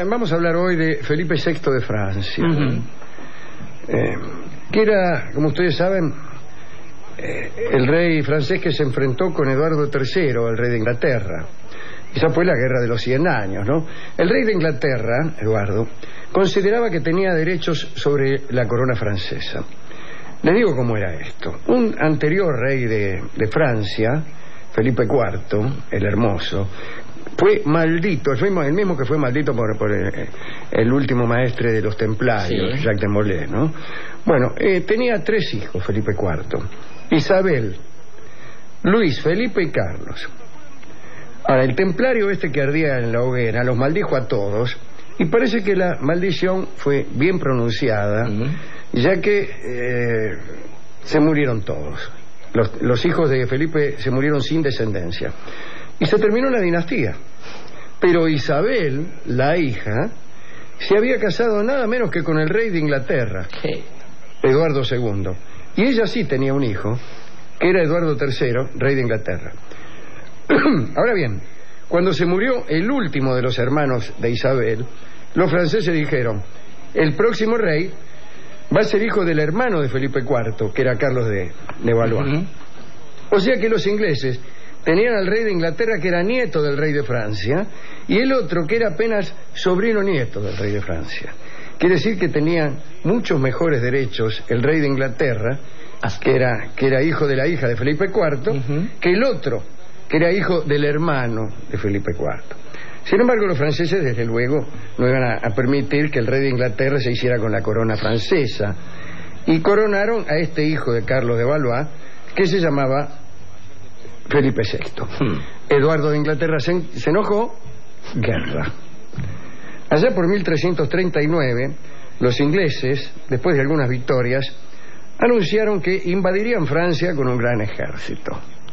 Vamos a hablar hoy de Felipe VI de Francia, que era, como ustedes saben, el rey francés que se enfrentó con Eduardo III, el rey de Inglaterra. Esa fue la guerra de los 100 años, ¿no? El rey de Inglaterra, Eduardo, consideraba que tenía derechos sobre la corona francesa. Le digo cómo era esto. Un anterior rey de Francia, Felipe IV, el Hermoso, fue maldito, el mismo que fue maldito por el último maestre de los templarios, sí, Jacques de Molay, ¿no? Bueno, tenía 3 hijos, Felipe IV: Isabel, Luis, Felipe y Carlos. Ahora, el templario que ardía en la hoguera los maldijo a todos, y parece que la maldición fue bien pronunciada, ya que se murieron todos. Los hijos de Felipe se murieron sin descendencia. Y se terminó la dinastía. Pero Isabel, la hija, se había casado nada menos que con el rey de Inglaterra, Eduardo II. Y ella sí tenía un hijo, que era Eduardo III, rey de Inglaterra. Ahora bien, cuando se murió el último de los hermanos de Isabel, los franceses dijeron: el próximo rey va a ser hijo del hermano de Felipe IV, que era Carlos de Valois. O sea que los ingleses tenían al rey de Inglaterra, que era nieto del rey de Francia, y el otro que era apenas sobrino nieto del rey de Francia. Quiere decir que tenían muchos mejores derechos el rey de Inglaterra, que era hijo de la hija de Felipe IV, que el otro, que era hijo del hermano de Felipe IV. Sin embargo, los franceses, desde luego, no iban a permitir que el rey de Inglaterra se hiciera con la corona francesa, y coronaron a este hijo de Carlos de Valois, que se llamaba Felipe VI. Eduardo de Inglaterra se enojó, guerra. Allá por 1339, los ingleses, después de algunas victorias, anunciaron que invadirían Francia con un gran ejército.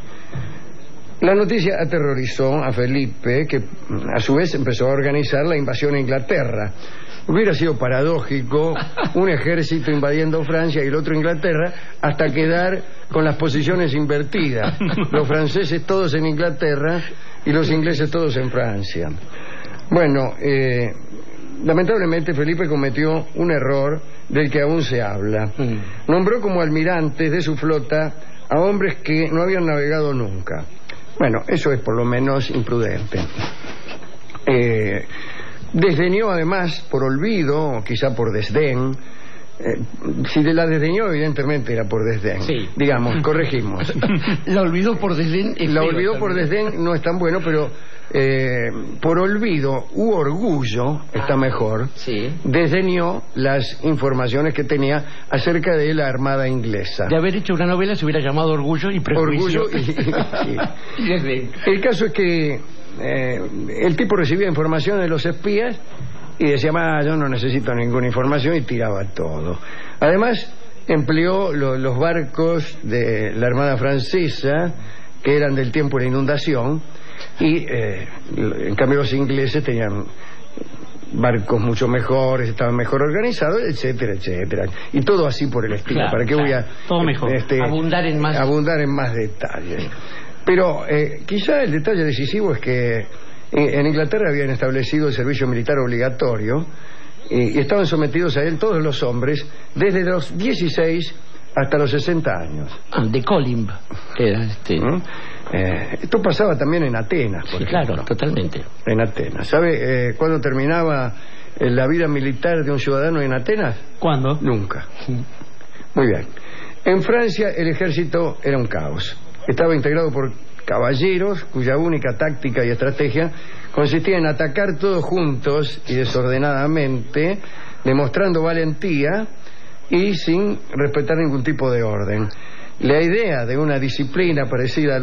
La noticia aterrorizó a Felipe, que a su vez empezó a organizar la invasión a Inglaterra. Hubiera sido paradójico un ejército invadiendo Francia y el otro Inglaterra, hasta quedar con las posiciones invertidas. Los franceses todos en Inglaterra y los ingleses todos en Francia. Bueno, lamentablemente Felipe cometió un error del que aún se habla. Nombró como almirantes de su flota a hombres que no habían navegado nunca. Bueno, eso es por lo menos imprudente. Desdeñó además, por olvido, o quizá por desdén. Si la desdeñó, evidentemente era por desdén. Sí. Digamos, corregimos. La olvidó por desdén. La olvidó por desdén no es tan bueno, pero por olvido u orgullo, está mejor, sí, desdeñó las informaciones que tenía acerca de la armada inglesa. De haber hecho una novela se hubiera llamado Orgullo y Prejuicio. Orgullo y desdén. El caso es que el tipo recibía información de los espías y decía: yo no necesito ninguna información, y tiraba todo. Además, empleó los barcos de la Armada Francesa, que eran del tiempo de la inundación, y en cambio los ingleses tenían barcos mucho mejores, estaban mejor organizados, etcétera, etcétera. Y todo así por el estilo. Claro, ¿para qué voy a todo mejor. Abundar en más detalles? Pero quizá el detalle decisivo es que en Inglaterra habían establecido el servicio militar obligatorio, y estaban sometidos a él todos los hombres desde los 16 hasta los 60 años. De Colimb era esto pasaba también en Atenas, por ejemplo. Claro, totalmente. En Atenas. ¿Sabe cuándo terminaba la vida militar de un ciudadano en Atenas? ¿Cuándo? Nunca. Muy bien. En Francia el ejército era un caos. Estaba integrado por caballeros cuya única táctica y estrategia consistía en atacar todos juntos y desordenadamente, demostrando valentía y sin respetar ningún tipo de orden. La idea de una disciplina parecida a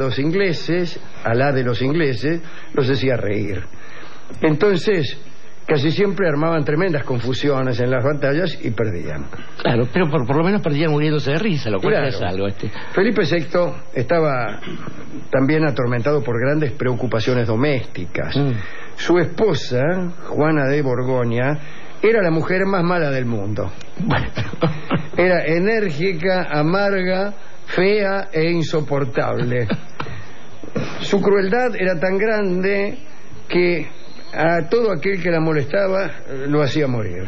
la de los ingleses, los hacía reír. Entonces, casi siempre armaban tremendas confusiones en las batallas y perdían. Claro, pero por lo menos perdían muriéndose de risa, lo cual es algo. Felipe VI estaba también atormentado por grandes preocupaciones domésticas. Su esposa, Juana de Borgoña, era la mujer más mala del mundo. Era enérgica, amarga, fea e insoportable. Su crueldad era tan grande que a todo aquel que la molestaba lo hacía morir.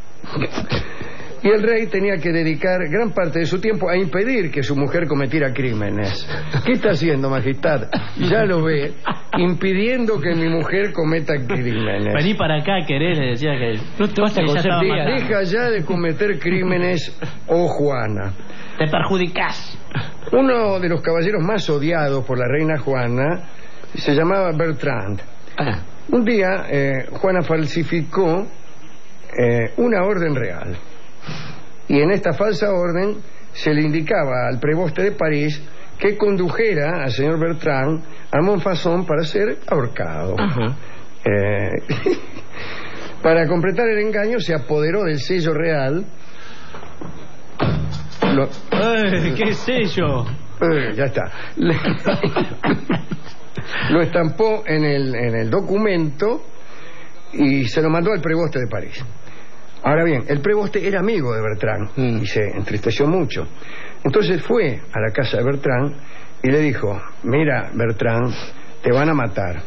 Y el rey tenía que dedicar gran parte de su tiempo a impedir que su mujer cometiera crímenes. ¿Qué está haciendo, Majestad? Ya lo ve, impidiendo que mi mujer cometa crímenes. Vení para acá, querés, le decía que no te vas a conseguir. Deja ya de cometer crímenes, oh Juana. Te perjudicás. Uno de los caballeros más odiados por la reina Juana se llamaba Bertrand. Un día, Juana falsificó una orden real. Y en esta falsa orden se le indicaba al preboste de París que condujera al señor Bertrand a Montfaucon para ser ahorcado. Para completar el engaño se apoderó del sello real. ¿Qué sello? Ya está. Lo estampó en el documento y se lo mandó al preboste de París. Ahora bien, el preboste era amigo de Bertrand y se entristeció mucho. Entonces fue a la casa de Bertrand y le dijo: mira, Bertrand, te van a matar.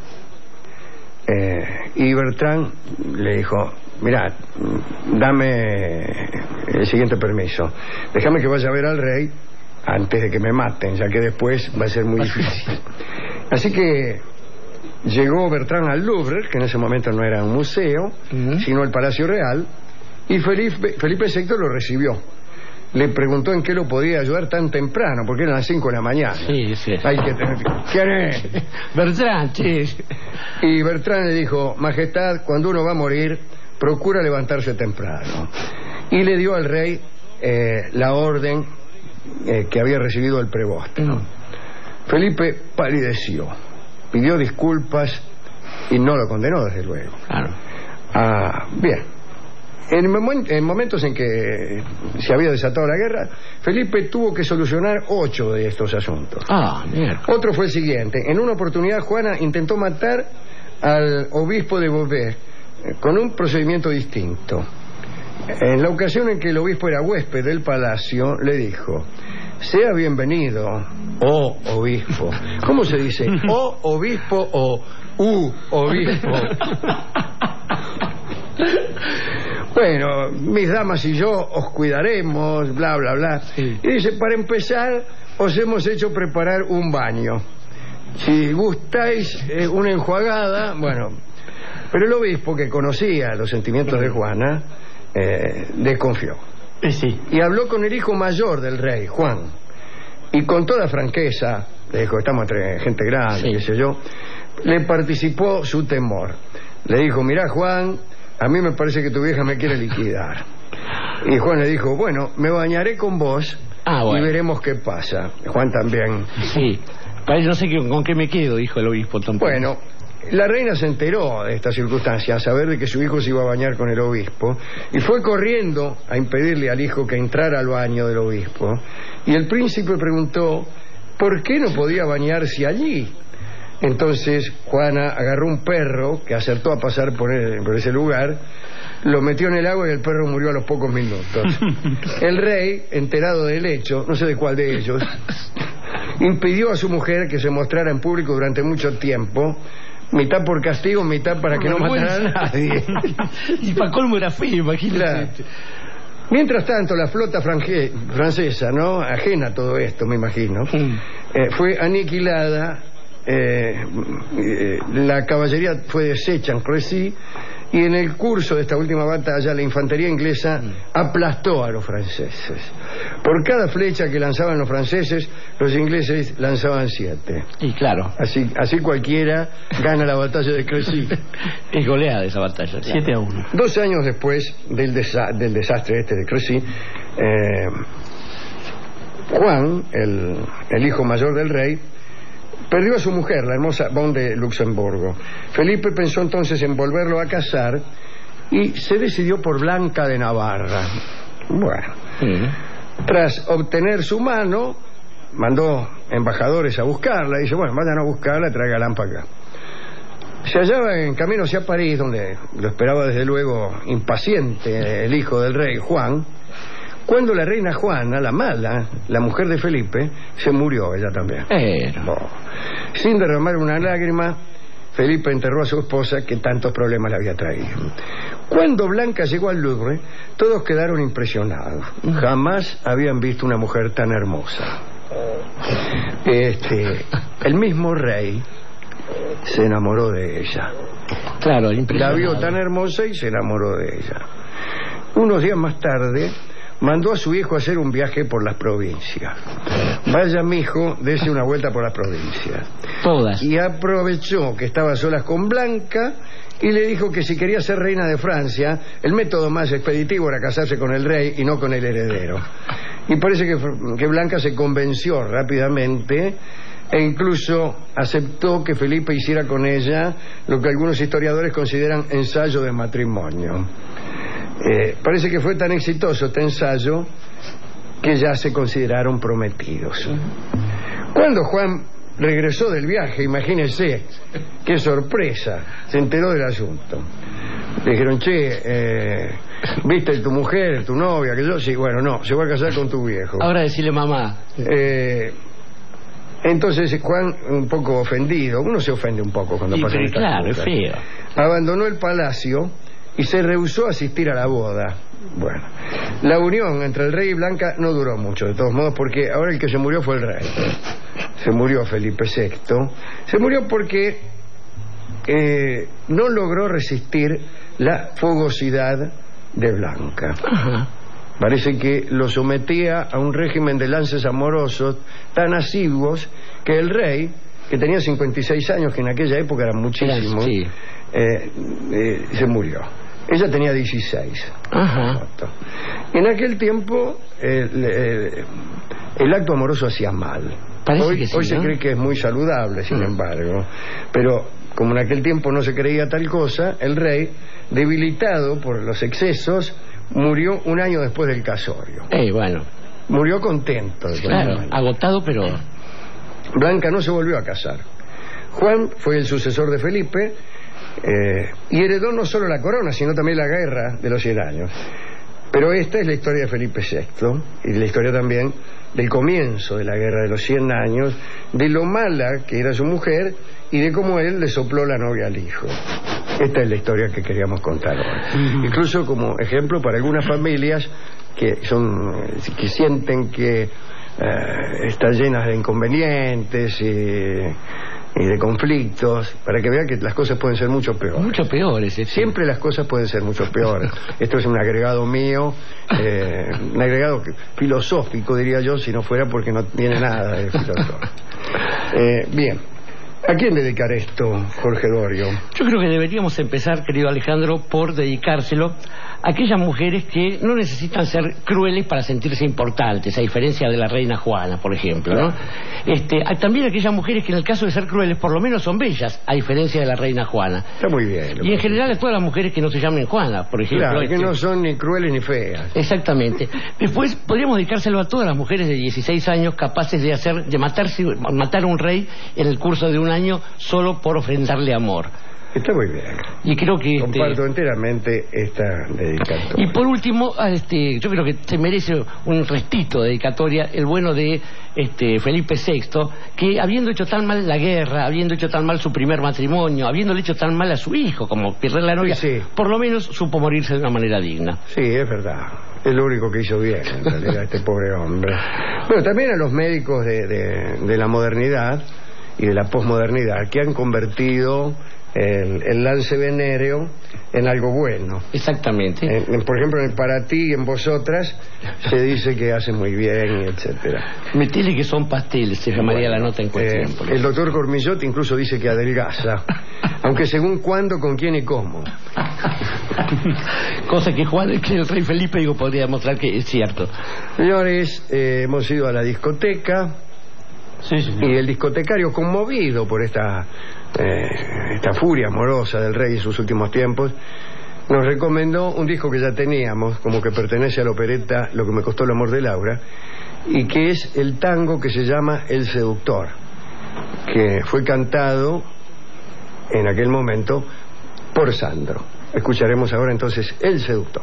Y Bertrand le dijo: mira, dame el siguiente permiso. Déjame que vaya a ver al rey antes de que me maten, ya que después va a ser muy difícil. Así que llegó Bertrand al Louvre, que en ese momento no era un museo, sino el Palacio Real, y Felipe VI lo recibió. Le preguntó en qué lo podía ayudar tan temprano, porque eran las 5 de la mañana. Sí. Hay que tener... ¿Quién es? Bertrand, sí. Y Bertrand le dijo: Majestad, cuando uno va a morir, procura levantarse temprano. Y le dio al rey la orden que había recibido el preboste. Felipe palideció, pidió disculpas y no lo condenó, desde luego. Claro. Bien. En momentos en que se había desatado la guerra, Felipe tuvo que solucionar 8 de estos asuntos. Mierda. Otro fue el siguiente. En una oportunidad, Juana intentó matar al obispo de Beauvais con un procedimiento distinto. En la ocasión en que el obispo era huésped del palacio, le dijo: sea bienvenido, oh obispo. ¿Cómo se dice? ¿O obispo o obispo? Bueno, mis damas y yo os cuidaremos, bla, bla, bla. Sí. Y dice: para empezar, os hemos hecho preparar un baño. Si gustáis una enjuagada, bueno. Pero el obispo, que conocía los sentimientos de Juana, desconfió. Sí. Y habló con el hijo mayor del rey, Juan. Y con toda franqueza, le dijo: estamos entre gente grande, qué sé yo, le participó su temor. Le dijo: mirá, Juan, a mí me parece que tu vieja me quiere liquidar. Y Juan le dijo: bueno, me bañaré con vos y veremos qué pasa. Juan también. Sí, no sé con qué me quedo, dijo el obispo tampoco. Bueno, la reina se enteró de esta circunstancia, a saber de que su hijo se iba a bañar con el obispo, y fue corriendo a impedirle al hijo que entrara al baño del obispo. Y el príncipe preguntó: ¿por qué no podía bañarse allí? Entonces Juana agarró un perro que acertó a pasar por ese lugar, lo metió en el agua y el perro murió a los pocos minutos. El rey, enterado del hecho, no sé de cuál de ellos, impidió a su mujer que se mostrara en público durante mucho tiempo, mitad por castigo, mitad para que no matara a nadie. Y para colmo era feo, imagínate. Claro. Mientras tanto, la flota francesa, ¿no?, ajena a todo esto, me imagino, fue aniquilada. La caballería fue deshecha en Crecy, y en el curso de esta última batalla la infantería inglesa aplastó a los franceses. Por cada flecha que lanzaban los franceses, los ingleses lanzaban 7. Y claro, así cualquiera gana la batalla de Crecy. Es goleada esa batalla, 7-1. 2 años después del desastre este de Crecy, Juan, el hijo mayor del rey, perdió a su mujer, la hermosa Bonne de Luxemburgo. Felipe pensó entonces en volverlo a casar y se decidió por Blanca de Navarra. Bueno, tras obtener su mano, mandó embajadores a buscarla. Dice: bueno, vayan a buscarla, tráiganla para acá. Se hallaba en camino hacia París, donde lo esperaba desde luego impaciente el hijo del rey, Juan, cuando la reina Juana, la mala, la mujer de Felipe, se murió ella también. Sin derramar una lágrima, Felipe enterró a su esposa que tantos problemas le había traído. Cuando Blanca llegó al Louvre, todos quedaron impresionados. Jamás habían visto una mujer tan hermosa. El mismo rey se enamoró de ella. Claro, La vio tan hermosa y se enamoró de ella. Unos días más tarde mandó a su hijo a hacer un viaje por las provincias. Vaya, mijo, dése una vuelta por las provincias. Todas. Y aprovechó que estaba a solas con Blanca y le dijo que si quería ser reina de Francia, el método más expeditivo era casarse con el rey y no con el heredero. Y parece que Blanca se convenció rápidamente e incluso aceptó que Felipe hiciera con ella lo que algunos historiadores consideran ensayo de matrimonio. Parece que fue tan exitoso este ensayo que ya se consideraron prometidos. Cuando Juan regresó del viaje, imagínense, qué sorpresa, se enteró del asunto. Le dijeron, ¿viste tu mujer, tu novia? Que yo, sí, bueno, no, se va a casar con tu viejo. Ahora decirle mamá. Entonces Juan, un poco ofendido, uno se ofende un poco cuando pasa estas claro, cosas, es feo. abandonó el palacio y se rehusó a asistir a la boda. Bueno, la unión entre el rey y Blanca no duró mucho, de todos modos, porque ahora el que se murió fue el rey. Se murió Felipe VI. Se murió porque no logró resistir la fogosidad de Blanca. Ajá. Parece que lo sometía a un régimen de lances amorosos tan asiduos que el rey, que tenía 56 años, que en aquella época eran muchísimos, Sí. Se murió. Ella tenía 16. Ajá. En aquel tiempo el acto amoroso hacía mal. Parece Hoy, que sí, hoy se ¿no? cree que es muy saludable, sin embargo. Pero como en aquel tiempo no se creía tal cosa, el rey, debilitado por los excesos, murió un año después del casorio. Bueno. Murió contento. Claro, agotado, pero... Blanca no se volvió a casar. Juan fue el sucesor de Felipe y heredó no solo la corona, sino también la guerra de los 100 años. Pero esta es la historia de Felipe VI y la historia también del comienzo de la guerra de los 100 años, de lo mala que era su mujer y de cómo él le sopló la novia al hijo. Esta es la historia que queríamos contar hoy. Incluso como ejemplo para algunas familias que sienten que está llenas de inconvenientes y de conflictos, para que vean que las cosas pueden ser mucho peores. Mucho peores. Siempre las cosas pueden ser mucho peores. Esto es un agregado mío, un agregado filosófico, diría yo, si no fuera porque no tiene nada de filosófico. Bien. ¿A quién dedicar esto, Jorge Dorio? Yo creo que deberíamos empezar, querido Alejandro, por dedicárselo a aquellas mujeres que no necesitan ser crueles para sentirse importantes, a diferencia de la reina Juana, por ejemplo, ¿no? También aquellas mujeres que en el caso de ser crueles, por lo menos son bellas, a diferencia de la reina Juana. Está muy bien. Y en general a todas las mujeres que no se llamen Juana, por ejemplo. Claro, que no son ni crueles ni feas. Exactamente. Después podríamos dedicárselo a todas las mujeres de 16 años capaces de matar a un rey en el curso de un año solo por ofrendarle amor. Está muy bien. Y creo que comparto enteramente esta dedicatoria. Y por último, yo creo que se merece un restito de dedicatoria el bueno de Felipe VI, que habiendo hecho tan mal la guerra, habiendo hecho tan mal su primer matrimonio, habiéndole hecho tan mal a su hijo como perder la novia, sí, por lo menos supo morirse de una manera digna. Sí, es verdad. Es lo único que hizo bien, en realidad, este pobre hombre. Bueno, también a los médicos de la modernidad y de la posmodernidad, que han convertido el lance venéreo en algo bueno. Exactamente. Por ejemplo, para ti y en vosotras se dice que hace muy bien, etcétera. Metele que son pasteles, se llamaría la nota en cuestión. El doctor Cormillot incluso dice que adelgaza, aunque según cuándo, con quién y cómo. Cosa que el rey Felipe podría demostrar que es cierto. Señores, hemos ido a la discoteca. Sí, y el discotecario, conmovido por esta furia amorosa del rey en sus últimos tiempos, nos recomendó un disco que ya teníamos, como que pertenece a la opereta Lo que me costó el amor de Laura, y que es el tango que se llama El Seductor, que fue cantado en aquel momento por Sandro. Escucharemos ahora entonces El Seductor.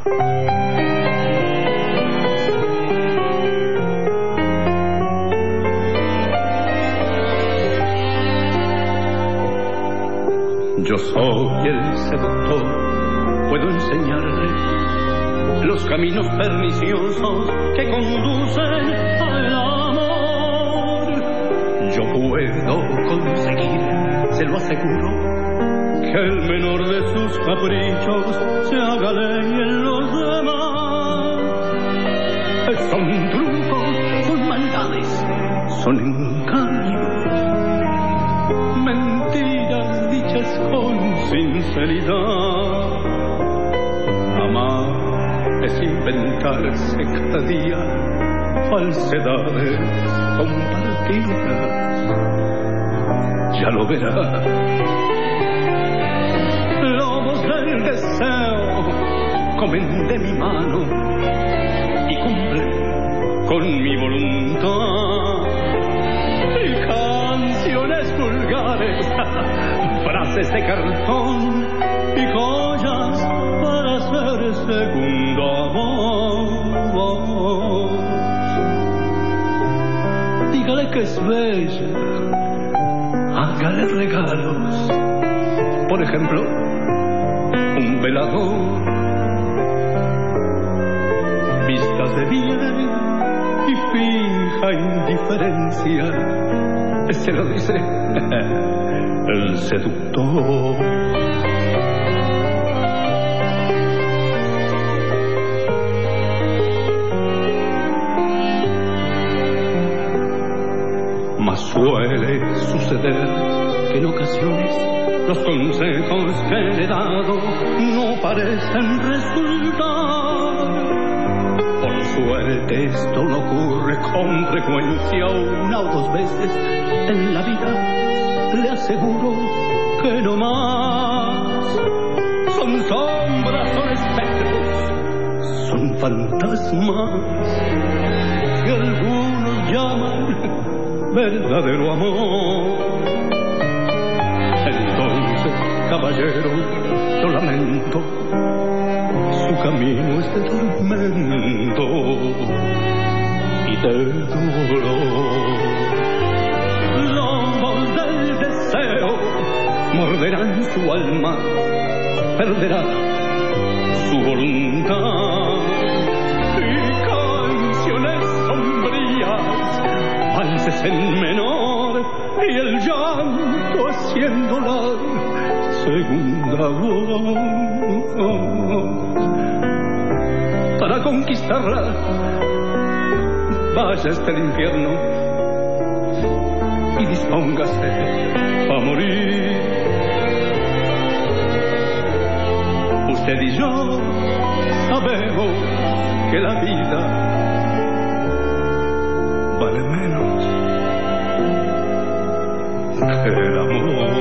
Yo soy el seductor, puedo enseñarle los caminos perniciosos que conducen al amor. Yo puedo conseguir, se lo aseguro, que el menor de sus caprichos se haga ley en los demás. Son trucos, son maldades, son engaños, mentiras dichas con sinceridad. Amar es inventarse cada día falsedades compartidas. Ya lo verás. Lobos del deseo comen de mi mano y cumplen con mi voluntad. Y canciones vulgares, frases de cartón y joyas para hacer segundo amor. Dígale que es bella, hágale regalos, por ejemplo, un velador, vistas de bien y fija indiferencia. Se lo dice el seductor. Mas suele suceder que en ocasiones los consejos que le he dado no parecen resultar. Por suerte esto no ocurre con frecuencia, una o dos veces en la vida. Le aseguro que no más. Son sombras, son espectros, son fantasmas que algunos llaman verdadero amor. Entonces, caballero, lo lamento, su camino es de tormento y de dolor. Lobos del deseo morderán su alma, perderá su voluntad. Y canciones sombrías, valses en menor y el llanto haciendo la segunda voz. Para conquistarla, vaya hasta el infierno y dispóngase a morir. Usted y yo sabemos que la vida vale menos que el amor.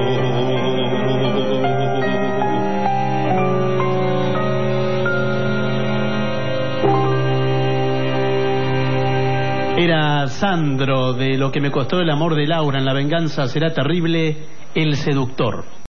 Era Sandro de Lo que me costó el amor de Laura en La venganza será terrible, el seductor.